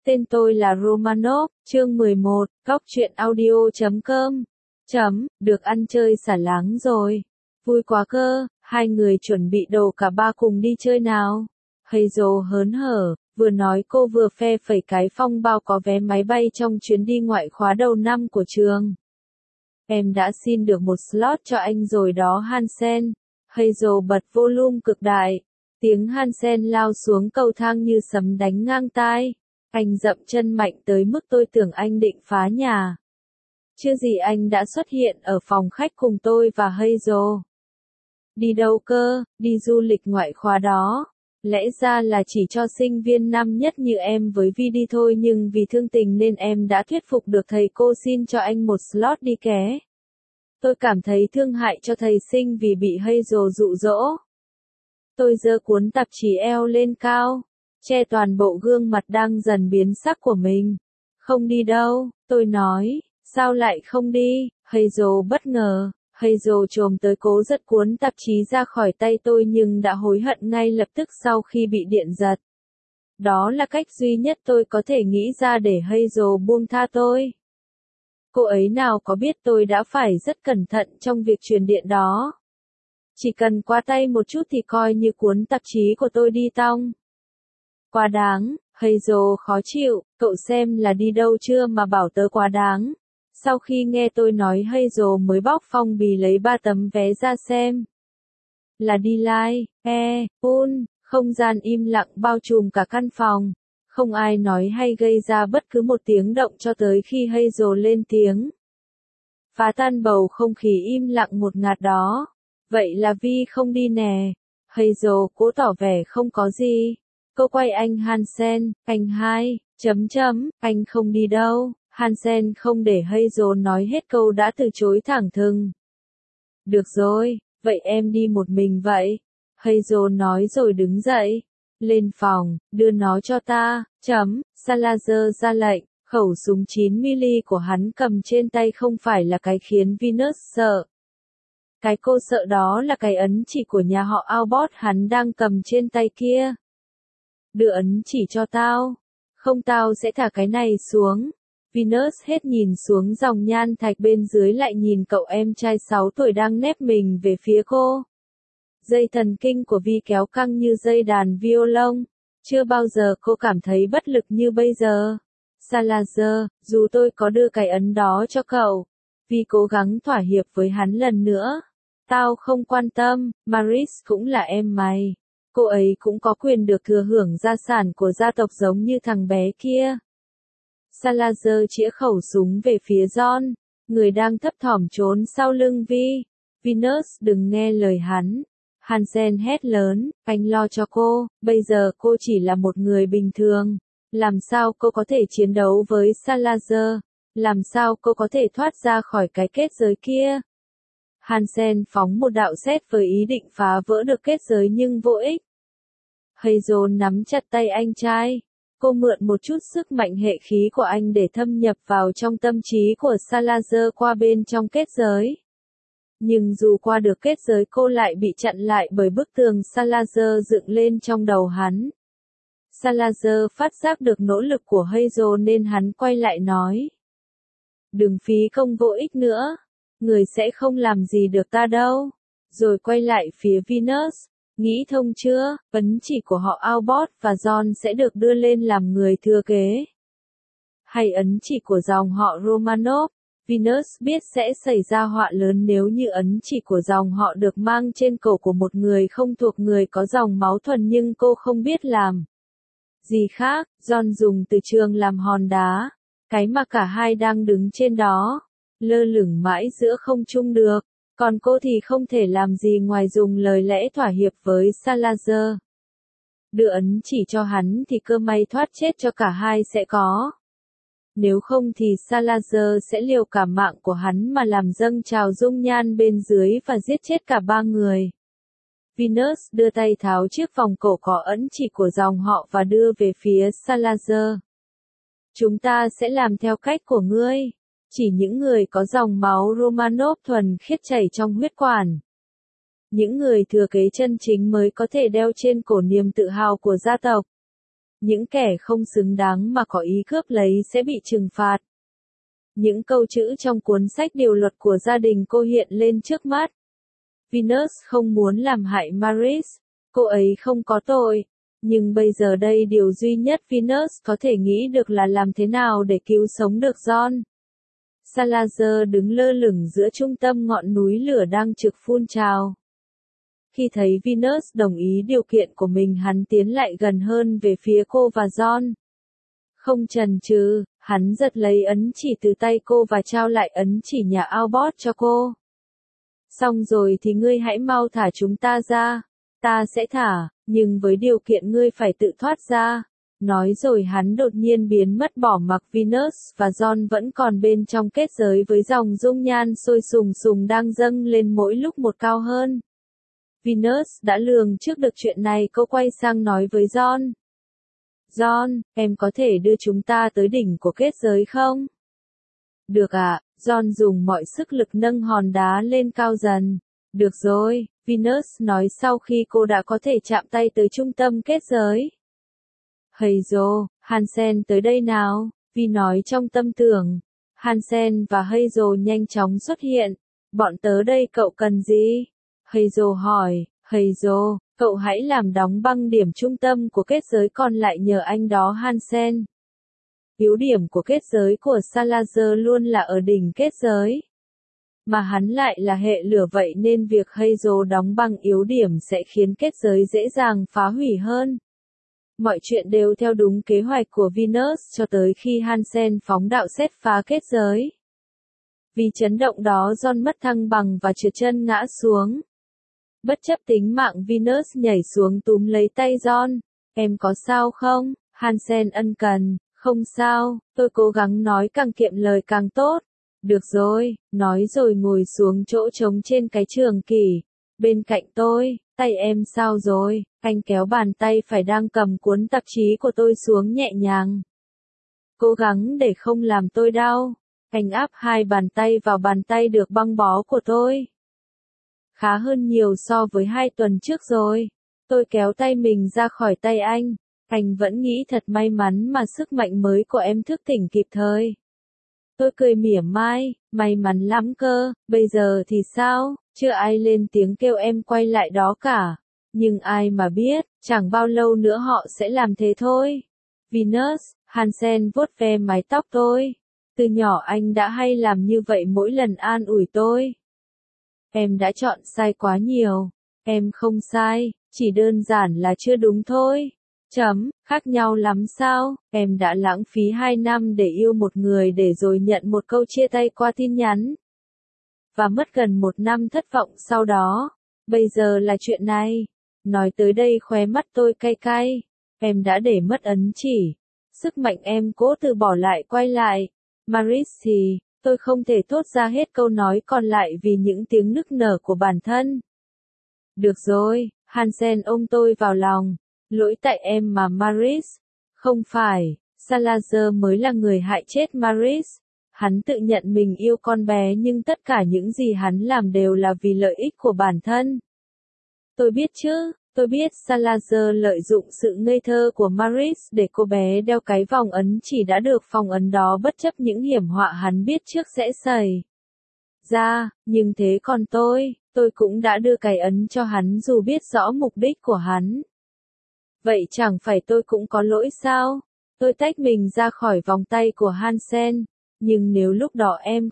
Tên tôi là Romanov, chương 11, góc truyện audio.com. Được ăn chơi xả láng rồi. Vui quá cơ, hai người chuẩn bị đồ cả ba cùng đi chơi nào. Hazel hớn hở, vừa nói cô vừa phe phẩy cái phong bao có vé máy bay trong chuyến đi ngoại khóa đầu năm của trường. Em đã xin được một slot cho anh rồi đó Hansen. Hazel bật volume cực đại. Tiếng Hansen lao xuống cầu thang như sấm đánh ngang tai. Anh dậm chân mạnh tới mức tôi tưởng anh định phá nhà. Chưa gì anh đã xuất hiện ở phòng khách cùng tôi và Hazel. Đi đâu cơ? Đi du lịch ngoại khóa đó. Lẽ ra là chỉ cho sinh viên năm nhất như em với Vi đi thôi, nhưng vì thương tình nên em đã thuyết phục được thầy cô xin cho anh một slot đi ké. Tôi cảm thấy thương hại cho thầy sinh vì bị Hazel dụ dỗ. Tôi giơ cuốn tạp chí Elle lên cao, che toàn bộ gương mặt đang dần biến sắc của mình. Không đi đâu, tôi nói. Sao lại không đi? Hazel bất ngờ. Hazel chồm tới cố giật cuốn tạp chí ra khỏi tay tôi nhưng đã hối hận ngay lập tức sau khi bị điện giật. Đó là cách duy nhất tôi có thể nghĩ ra để Hazel buông tha tôi. Cô ấy nào có biết tôi đã phải rất cẩn thận trong việc truyền điện đó. Chỉ cần qua tay một chút thì coi như cuốn tạp chí của tôi đi tong. Quá đáng, Hazel khó chịu, cậu xem là đi đâu chưa mà bảo tớ quá đáng. Sau khi nghe tôi nói Hazel mới bóc phong bì lấy 3 tấm vé ra xem. Là đi live, không gian im lặng bao trùm cả căn phòng. Không ai nói hay gây ra bất cứ một tiếng động cho tới khi Hazel lên tiếng. Phá tan bầu không khí im lặng một ngạt đó. Vậy là Vi không đi nè. Hazel cố tỏ vẻ không có gì. Cô quay anh Hansen, anh hai, anh không đi đâu. Hansen không để Hazel nói hết câu đã từ chối thẳng thừng. Được rồi, vậy em đi một mình vậy. Hazel nói rồi đứng dậy. Lên phòng, đưa nó cho ta, Salazar ra lệnh. Khẩu súng 9mm của hắn cầm trên tay không phải là cái khiến Venus sợ. Cái cô sợ đó là cái ấn chỉ của nhà họ Albert hắn đang cầm trên tay kia. Đưa ấn chỉ cho tao. Không tao sẽ thả cái này xuống. Venus hết nhìn xuống dòng nhan thạch bên dưới lại nhìn cậu em trai 6 tuổi đang nép mình về phía cô. Dây thần kinh của Vi kéo căng như dây đàn violon. Chưa bao giờ cô cảm thấy bất lực như bây giờ. Salazar, dù tôi có đưa cái ấn đó cho cậu. Vi cố gắng thỏa hiệp với hắn lần nữa. Tao không quan tâm, Maris cũng là em mày. Cô ấy cũng có quyền được thừa hưởng gia sản của gia tộc giống như thằng bé kia. Salazar chĩa khẩu súng về phía John, người đang thấp thỏm trốn sau lưng Vi. Venus đừng nghe lời hắn. Hansen hét lớn, anh lo cho cô, bây giờ cô chỉ là một người bình thường. Làm sao cô có thể chiến đấu với Salazar? Làm sao cô có thể thoát ra khỏi cái kết giới kia? Hansen phóng một đạo sét với ý định phá vỡ được kết giới nhưng vô ích. Hazel nắm chặt tay anh trai. Cô mượn một chút sức mạnh hệ khí của anh để thâm nhập vào trong tâm trí của Salazar qua bên trong kết giới. Nhưng dù qua được kết giới cô lại bị chặn lại bởi bức tường Salazar dựng lên trong đầu hắn. Salazar phát giác được nỗ lực của Hazel nên hắn quay lại nói. Đừng phí công vô ích nữa. Người sẽ không làm gì được ta đâu. Rồi quay lại phía Venus. Nghĩ thông chưa, ấn chỉ của họ Albert và John sẽ được đưa lên làm người thừa kế. Hay ấn chỉ của dòng họ Romanov, Venus biết sẽ xảy ra họa lớn nếu như ấn chỉ của dòng họ được mang trên cổ của một người không thuộc người có dòng máu thuần nhưng cô không biết làm gì khác. John dùng từ trường làm hòn đá, cái mà cả hai đang đứng trên đó, lơ lửng mãi giữa không trung được. Còn cô thì không thể làm gì ngoài dùng lời lẽ thỏa hiệp với Salazar. Đưa ấn chỉ cho hắn thì cơ may thoát chết cho cả hai sẽ có. Nếu không thì Salazar sẽ liều cả mạng của hắn mà làm dâng trào dung nhan bên dưới và giết chết cả ba người. Venus đưa tay tháo chiếc vòng cổ có ấn chỉ của dòng họ và đưa về phía Salazar. Chúng ta sẽ làm theo cách của ngươi. Chỉ những người có dòng máu Romanov thuần khiết chảy trong huyết quản. Những người thừa kế chân chính mới có thể đeo trên cổ niềm tự hào của gia tộc. Những kẻ không xứng đáng mà có ý cướp lấy sẽ bị trừng phạt. Những câu chữ trong cuốn sách điều luật của gia đình cô hiện lên trước mắt. Venus không muốn làm hại Maris, cô ấy không có tội. Nhưng bây giờ đây điều duy nhất Venus có thể nghĩ được là làm thế nào để cứu sống được John. Salazar đứng lơ lửng giữa trung tâm ngọn núi lửa đang trực phun trào. Khi thấy Venus đồng ý điều kiện của mình, hắn tiến lại gần hơn về phía cô và John. Không chần chừ, hắn giật lấy ấn chỉ từ tay cô và trao lại ấn chỉ nhà Albert cho cô. Xong rồi thì ngươi hãy mau thả chúng ta ra. Ta sẽ thả, nhưng với điều kiện ngươi phải tự thoát ra. Nói rồi hắn đột nhiên biến mất, bỏ mặc Venus và John vẫn còn bên trong kết giới với dòng dung nhan sôi sùng sùng đang dâng lên mỗi lúc một cao hơn. Venus đã lường trước được chuyện này, cô quay sang nói với John. John, em có thể đưa chúng ta tới đỉnh của kết giới không? Được ạ, John dùng mọi sức lực nâng hòn đá lên cao dần. Được rồi, Venus nói sau khi cô đã có thể chạm tay tới trung tâm kết giới. Hazel, Hansen tới đây nào, Vi nói trong tâm tưởng. Hansen và Hazel nhanh chóng xuất hiện. Bọn tớ đây, cậu cần gì? Hazel hỏi. Hazel, cậu hãy làm đóng băng điểm trung tâm của kết giới, còn lại nhờ anh đó Hansen. Yếu điểm của kết giới của Salazar luôn là ở đỉnh kết giới. Mà hắn lại là hệ lửa, vậy nên việc Hazel đóng băng yếu điểm sẽ khiến kết giới dễ dàng phá hủy hơn. Mọi chuyện đều theo đúng kế hoạch của Venus cho tới khi Hansen phóng đạo sét phá kết giới. Vì chấn động đó, John mất thăng bằng và trượt chân ngã xuống. Bất chấp tính mạng, Venus nhảy xuống túm lấy tay John. Em có sao không? Hansen ân cần. Không sao, tôi cố gắng nói càng kiệm lời càng tốt. Được rồi, nói rồi ngồi xuống chỗ trống trên cái trường kỷ. Bên cạnh tôi, tay em sao rồi? Anh kéo bàn tay phải đang cầm cuốn tạp chí của tôi xuống nhẹ nhàng. Cố gắng để không làm tôi đau. Anh áp hai bàn tay vào bàn tay được băng bó của tôi. Khá hơn nhiều so với 2 tuần trước rồi. Tôi kéo tay mình ra khỏi tay anh. Anh vẫn nghĩ thật may mắn mà sức mạnh mới của em thức tỉnh kịp thời. Tôi cười mỉa mai, may mắn lắm cơ, bây giờ thì sao, chưa ai lên tiếng kêu em quay lại đó cả. Nhưng ai mà biết, chẳng bao lâu nữa họ sẽ làm thế thôi. Venus, Hansen vuốt ve mái tóc tôi. Từ nhỏ anh đã hay làm như vậy mỗi lần an ủi tôi. Em đã chọn sai quá nhiều. Em không sai, chỉ đơn giản là chưa đúng thôi. Khác nhau lắm sao? Em đã lãng phí 2 năm để yêu một người để rồi nhận một câu chia tay qua tin nhắn. Và mất gần 1 năm thất vọng sau đó. Bây giờ là chuyện này. Nói tới đây khóe mắt tôi cay cay. Em đã để mất ấn chỉ. Sức mạnh em cố từ bỏ lại quay lại. Maris thì, tôi không thể thốt ra hết câu nói còn lại vì những tiếng nức nở của bản thân. Được rồi, Hansen ôm tôi vào lòng. Lỗi tại em mà Maris. Không phải, Salazar mới là người hại chết Maris. Hắn tự nhận mình yêu con bé nhưng tất cả những gì hắn làm đều là vì lợi ích của bản thân. Tôi biết chứ, tôi biết Salazar lợi dụng sự ngây thơ của Maris để cô bé đeo cái vòng ấn chỉ đã được phong ấn đó bất chấp những hiểm họa hắn biết trước sẽ xảy ra, nhưng thế còn tôi cũng đã đưa cái ấn cho hắn dù biết rõ mục đích của hắn. Vậy chẳng phải tôi cũng có lỗi sao? Tôi tách mình ra khỏi vòng tay của Hansen. Nhưng nếu lúc đó em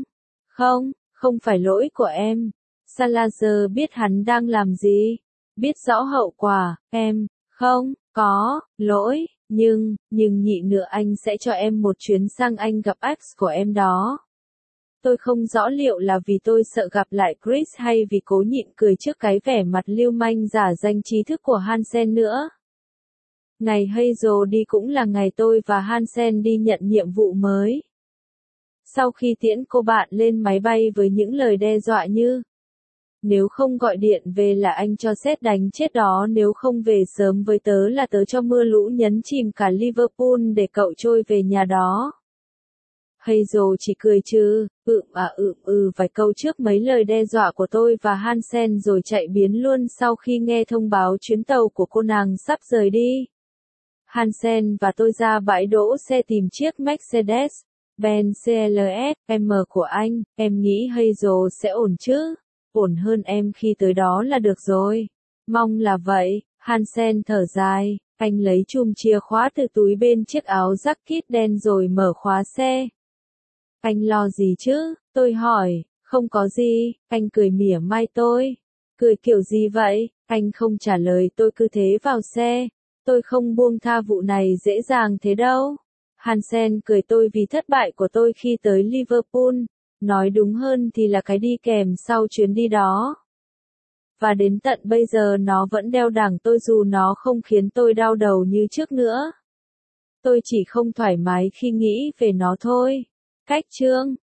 không phải lỗi của em. Salazar biết hắn đang làm gì. Biết rõ hậu quả, em không có lỗi. Nhưng nhị nữa, anh sẽ cho em một chuyến sang Anh gặp ex của em đó. Tôi không rõ liệu là vì tôi sợ gặp lại Chris hay vì cố nhịn cười trước cái vẻ mặt lưu manh giả danh trí thức của Hansen nữa. Ngày Hazel đi cũng là ngày tôi và Hansen đi nhận nhiệm vụ mới. Sau khi tiễn cô bạn lên máy bay với những lời đe dọa như nếu không gọi điện về là anh cho sét đánh chết đó, nếu không về sớm với tớ là tớ cho mưa lũ nhấn chìm cả Liverpool để cậu trôi về nhà đó. Hazel chỉ cười chứ, vài câu trước mấy lời đe dọa của tôi và Hansen rồi chạy biến luôn sau khi nghe thông báo chuyến tàu của cô nàng sắp rời đi. Hansen và tôi ra bãi đỗ xe tìm chiếc Mercedes-Benz CLS M của anh, em nghĩ Hazel sẽ ổn chứ? Ổn hơn em khi tới đó là được rồi. Mong là vậy, Hansen thở dài, anh lấy chùm chìa khóa từ túi bên chiếc áo jacket đen rồi mở khóa xe. Anh lo gì chứ? Tôi hỏi, không có gì, anh cười mỉa mai tôi. Cười kiểu gì vậy? Anh không trả lời tôi cứ thế vào xe. Tôi không buông tha vụ này dễ dàng thế đâu. Hansen cười tôi vì thất bại của tôi khi tới Liverpool. Nói đúng hơn thì là cái đi kèm sau chuyến đi đó. Và đến tận bây giờ nó vẫn đeo đẳng tôi dù nó không khiến tôi đau đầu như trước nữa. Tôi chỉ không thoải mái khi nghĩ về nó thôi. Cách chương